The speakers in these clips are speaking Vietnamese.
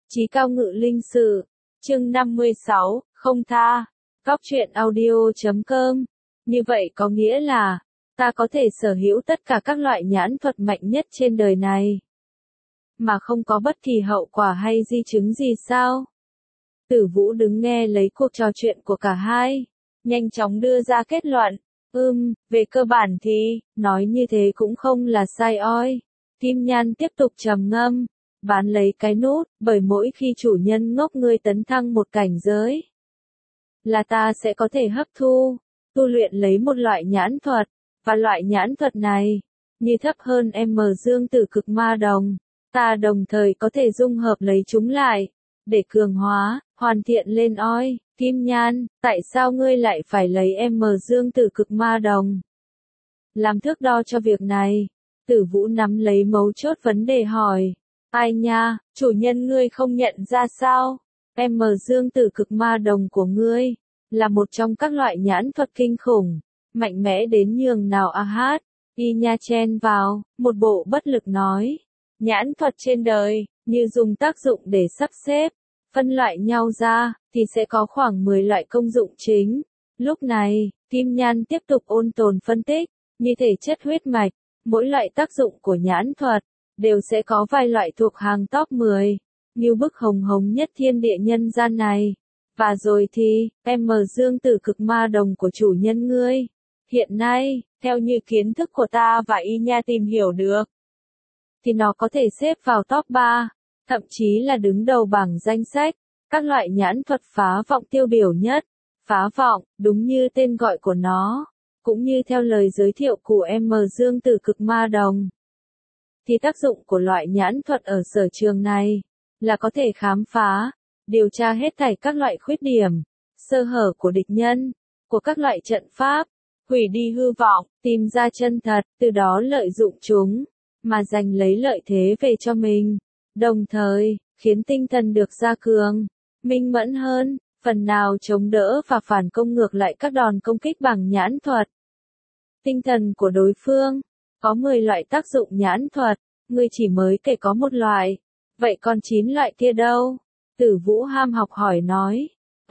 Chí cao ngự linh sự, chương 56, không tha, Cóc truyện audio.com. Như vậy có nghĩa là, ta có thể sở hữu tất cả các loại nhãn thuật mạnh nhất trên đời này, mà không có bất kỳ hậu quả hay di chứng gì sao? Tử Vũ đứng nghe lấy cuộc trò chuyện của cả hai, nhanh chóng đưa ra kết luận. Về cơ bản thì, nói như thế cũng không là sai oi. Kim Nhan tiếp tục trầm ngâm, bán lấy cái nút, bởi mỗi khi chủ nhân ngốc ngươi tấn thăng một cảnh giới, là ta sẽ có thể hấp thu, tu luyện lấy một loại nhãn thuật, và loại nhãn thuật này, như thấp hơn dương tử cực ma đồng, ta đồng thời có thể dung hợp lấy chúng lại, để cường hóa, hoàn thiện lên oi. Kim Nhan, tại sao ngươi lại phải lấy dương tử cực ma đồng làm thước đo cho việc này? Tử Vũ nắm lấy mấu chốt vấn đề hỏi. Ai nha, chủ nhân ngươi không nhận ra sao? Dương tử cực ma đồng của ngươi, là một trong các loại nhãn thuật kinh khủng, mạnh mẽ đến nhường nào a hát. Y Nha chen vào, một bộ bất lực nói. Nhãn thuật trên đời, như dùng tác dụng để sắp xếp, phân loại nhau ra, thì sẽ có khoảng 10 loại công dụng chính. Lúc này, Kim Nhan tiếp tục ôn tồn phân tích, như thể chất huyết mạch, mỗi loại tác dụng của nhãn thuật, đều sẽ có vài loại thuộc hàng top 10, như bức hồng hồng nhất thiên địa nhân gian này. Và rồi thì, dương tử cực ma đồng của chủ nhân ngươi, hiện nay, theo như kiến thức của ta và Y Nha tìm hiểu được, thì nó có thể xếp vào top 3, thậm chí là đứng đầu bảng danh sách, các loại nhãn thuật phá vọng tiêu biểu nhất. Phá vọng, đúng như tên gọi của nó, cũng như theo lời giới thiệu của dương tử cực ma đồng, thì tác dụng của loại nhãn thuật ở sở trường này, là có thể khám phá, điều tra hết thảy các loại khuyết điểm, sơ hở của địch nhân, của các loại trận pháp, hủy đi hư vọng, tìm ra chân thật, từ đó lợi dụng chúng, mà giành lấy lợi thế về cho mình, đồng thời, khiến tinh thần được gia cường, minh mẫn hơn, phần nào chống đỡ và phản công ngược lại các đòn công kích bằng nhãn thuật. Tinh thần của đối phương, có 10 loại tác dụng nhãn thuật, ngươi chỉ mới kể có một loại, vậy còn 9 loại kia đâu? Tử Vũ ham học hỏi nói.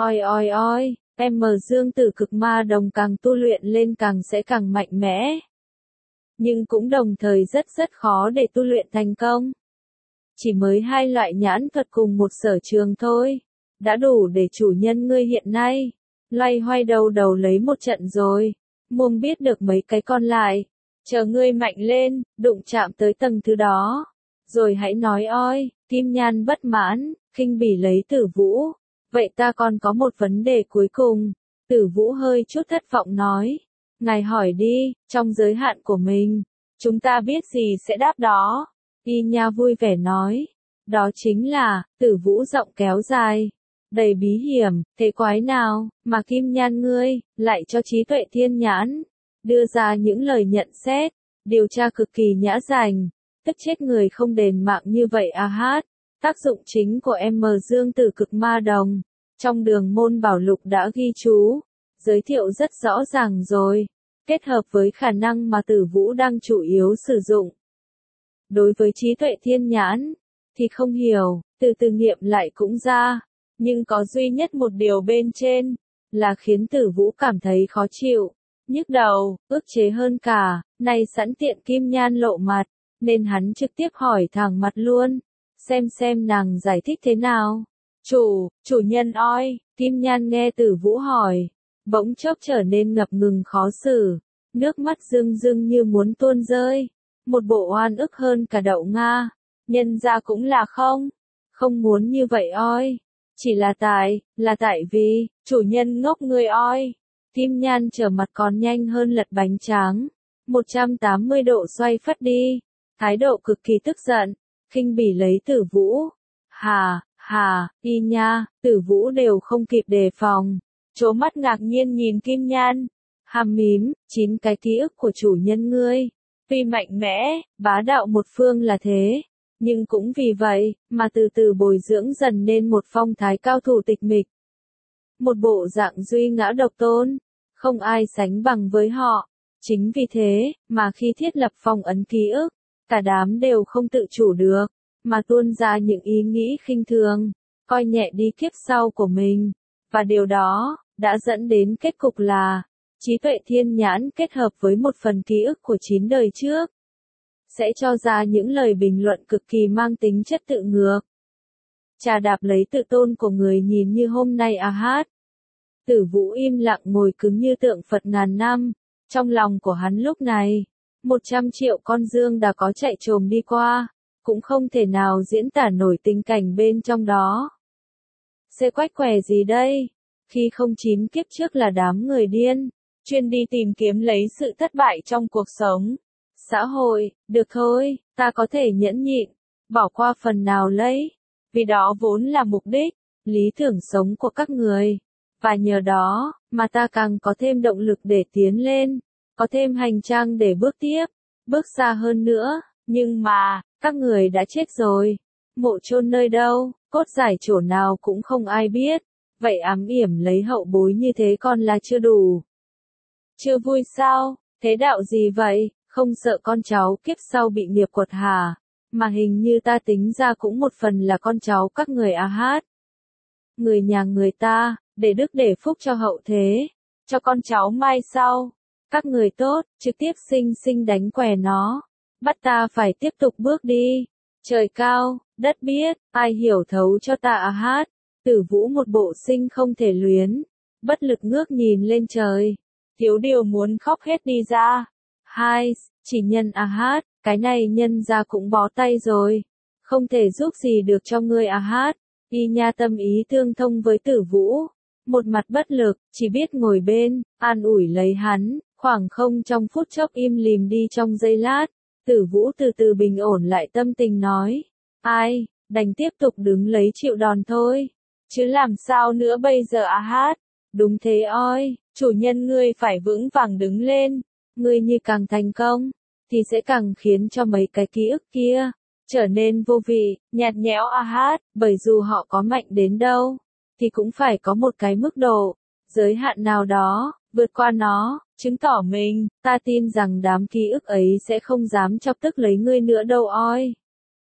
Oi, dương tử cực ma đồng càng tu luyện lên càng sẽ càng mạnh mẽ, nhưng cũng đồng thời rất khó để tu luyện thành công. Chỉ mới 2 loại nhãn thuật cùng một sở trường thôi, đã đủ để chủ nhân ngươi hiện nay loay hoay đầu lấy một trận rồi. Muông biết được mấy cái còn lại, chờ ngươi mạnh lên, đụng chạm tới tầng thứ đó, rồi hãy nói oi. Kim Nhan bất mãn, khinh bỉ lấy Tử Vũ. Vậy ta còn có một vấn đề cuối cùng. Tử Vũ hơi chút thất vọng nói. Ngài hỏi đi, trong giới hạn của mình, chúng ta biết gì sẽ đáp đó. Y Nha vui vẻ nói. Đó chính là, Tử Vũ giọng kéo dài, đầy bí hiểm, thế quái nào, mà Kim Nhan ngươi, lại cho trí tuệ thiên nhãn, đưa ra những lời nhận xét, điều tra cực kỳ nhã dành, tức chết người không đền mạng như vậy a hát. Tác dụng chính của dương tử cực ma đồng, trong Đường Môn Bảo Lục đã ghi chú, giới thiệu rất rõ ràng rồi, kết hợp với khả năng mà Tử Vũ đang chủ yếu sử dụng. Đối với trí tuệ thiên nhãn, thì không hiểu, từ từ nghiệm lại cũng ra. Nhưng có duy nhất một điều bên trên, là khiến Tử Vũ cảm thấy khó chịu, nhức đầu, ức chế hơn cả. Nay sẵn tiện Kim Nhan lộ mặt, nên hắn trực tiếp hỏi thẳng mặt luôn, xem nàng giải thích thế nào. Chủ nhân oi. Kim Nhan nghe Tử Vũ hỏi, bỗng chốc trở nên ngập ngừng khó xử, nước mắt rưng như muốn tuôn rơi, một bộ oan ức hơn cả đậu Nga. Nhân ra cũng là không muốn như vậy oi. Chỉ là tại vì, chủ nhân ngốc người oi. Kim Nhan trở mặt còn nhanh hơn lật bánh tráng, 180 độ xoay phất đi, thái độ cực kỳ tức giận, khinh bỉ lấy Tử Vũ. Y Nha, Tử Vũ đều không kịp đề phòng, trố mắt ngạc nhiên nhìn Kim Nhan, hàm mím. 9 cái ký ức của chủ nhân ngươi, tuy mạnh mẽ, bá đạo một phương là thế, nhưng cũng vì vậy, mà từ từ bồi dưỡng dần nên một phong thái cao thủ tịch mịch. Một bộ dạng duy ngã độc tôn, không ai sánh bằng với họ. Chính vì thế, mà khi thiết lập phong ấn ký ức, cả đám đều không tự chủ được, mà tuôn ra những ý nghĩ khinh thường, coi nhẹ đi kiếp sau của mình. Và điều đó đã dẫn đến kết cục là trí tuệ thiên nhãn kết hợp với một phần ký ức của 9 đời trước, sẽ cho ra những lời bình luận cực kỳ mang tính chất tự ngược. Trà đạp lấy tự tôn của người nhìn như hôm nay hát. Tử Vũ im lặng ngồi cứng như tượng Phật ngàn năm, trong lòng của hắn lúc này, 100 triệu con dương đã có chạy trồm đi qua, cũng không thể nào diễn tả nổi tình cảnh bên trong đó. Sẽ quách què gì đây? Khi không 9 kiếp trước là đám người điên, chuyên đi tìm kiếm lấy sự thất bại trong cuộc sống. Xã hội, được thôi, ta có thể nhẫn nhịn, bỏ qua phần nào lấy, vì đó vốn là mục đích, lý tưởng sống của các người. Và nhờ đó, mà ta càng có thêm động lực để tiến lên, có thêm hành trang để bước tiếp, bước xa hơn nữa. Nhưng mà, các người đã chết rồi. Mộ chôn nơi đâu, cốt giải chỗ nào cũng không ai biết. Vậy ám yểm lấy hậu bối như thế còn là chưa đủ. Chưa vui sao? Thế đạo gì vậy? Không sợ con cháu kiếp sau bị nghiệp quật hả? Mà hình như ta tính ra cũng một phần là con cháu các người hát. Người nhà người ta, để đức để phúc cho hậu thế, cho con cháu mai sau. Các người tốt, trực tiếp sinh đánh què nó. Bắt ta phải tiếp tục bước đi. Trời cao, đất biết, ai hiểu thấu cho ta hát. Tử Vũ một bộ sinh không thể luyến, bất lực ngước nhìn lên trời. Thiếu điều muốn khóc hết đi ra. Hai, chỉ nhân hát, cái này nhân ra cũng bó tay rồi. Không thể giúp gì được cho ngươi hát. Y nha tâm ý tương thông với Tử Vũ. Một mặt bất lực, chỉ biết ngồi bên, an ủi lấy hắn, khoảng không trong phút chốc im lìm đi trong giây lát. Tử Vũ từ từ bình ổn lại tâm tình nói. Ai, đành tiếp tục đứng lấy chịu đòn thôi. Chứ làm sao nữa bây giờ hát. Đúng thế oi, chủ nhân ngươi phải vững vàng đứng lên. Ngươi như càng thành công, thì sẽ càng khiến cho mấy cái ký ức kia trở nên vô vị, nhạt nhẽo hát. Bởi dù họ có mạnh đến đâu, thì cũng phải có một cái mức độ, giới hạn nào đó, vượt qua nó, chứng tỏ mình, ta tin rằng đám ký ức ấy sẽ không dám chọc tức lấy ngươi nữa đâu oi.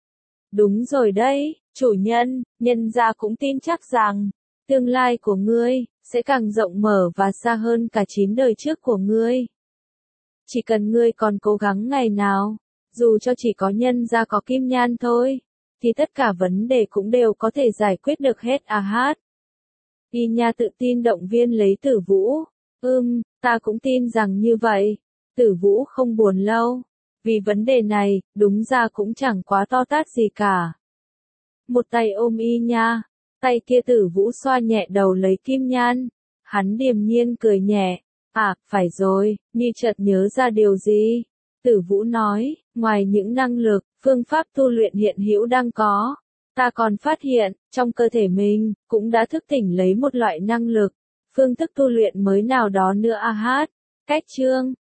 Đúng rồi đấy, chủ nhân, nhân gia cũng tin chắc rằng, tương lai của ngươi, sẽ càng rộng mở và xa hơn cả 9 đời trước của ngươi. Chỉ cần ngươi còn cố gắng ngày nào, dù cho chỉ có nhân gia có kim nhan thôi, thì tất cả vấn đề cũng đều có thể giải quyết được hết hát. Y nha tự tin động viên lấy Tử Vũ. Ta cũng tin rằng như vậy. Tử Vũ không buồn lâu. Vì vấn đề này, đúng ra cũng chẳng quá to tát gì cả. Một tay ôm Y nha, tay kia Tử Vũ xoa nhẹ đầu lấy kim nhan. Hắn điềm nhiên cười nhẹ. Phải rồi, như chợt nhớ ra điều gì. Tử Vũ nói, ngoài những năng lực, phương pháp tu luyện hiện hữu đang có, ta còn phát hiện, trong cơ thể mình, cũng đã thức tỉnh lấy một loại năng lực, phương thức tu luyện mới nào đó nữa hát. Cách chương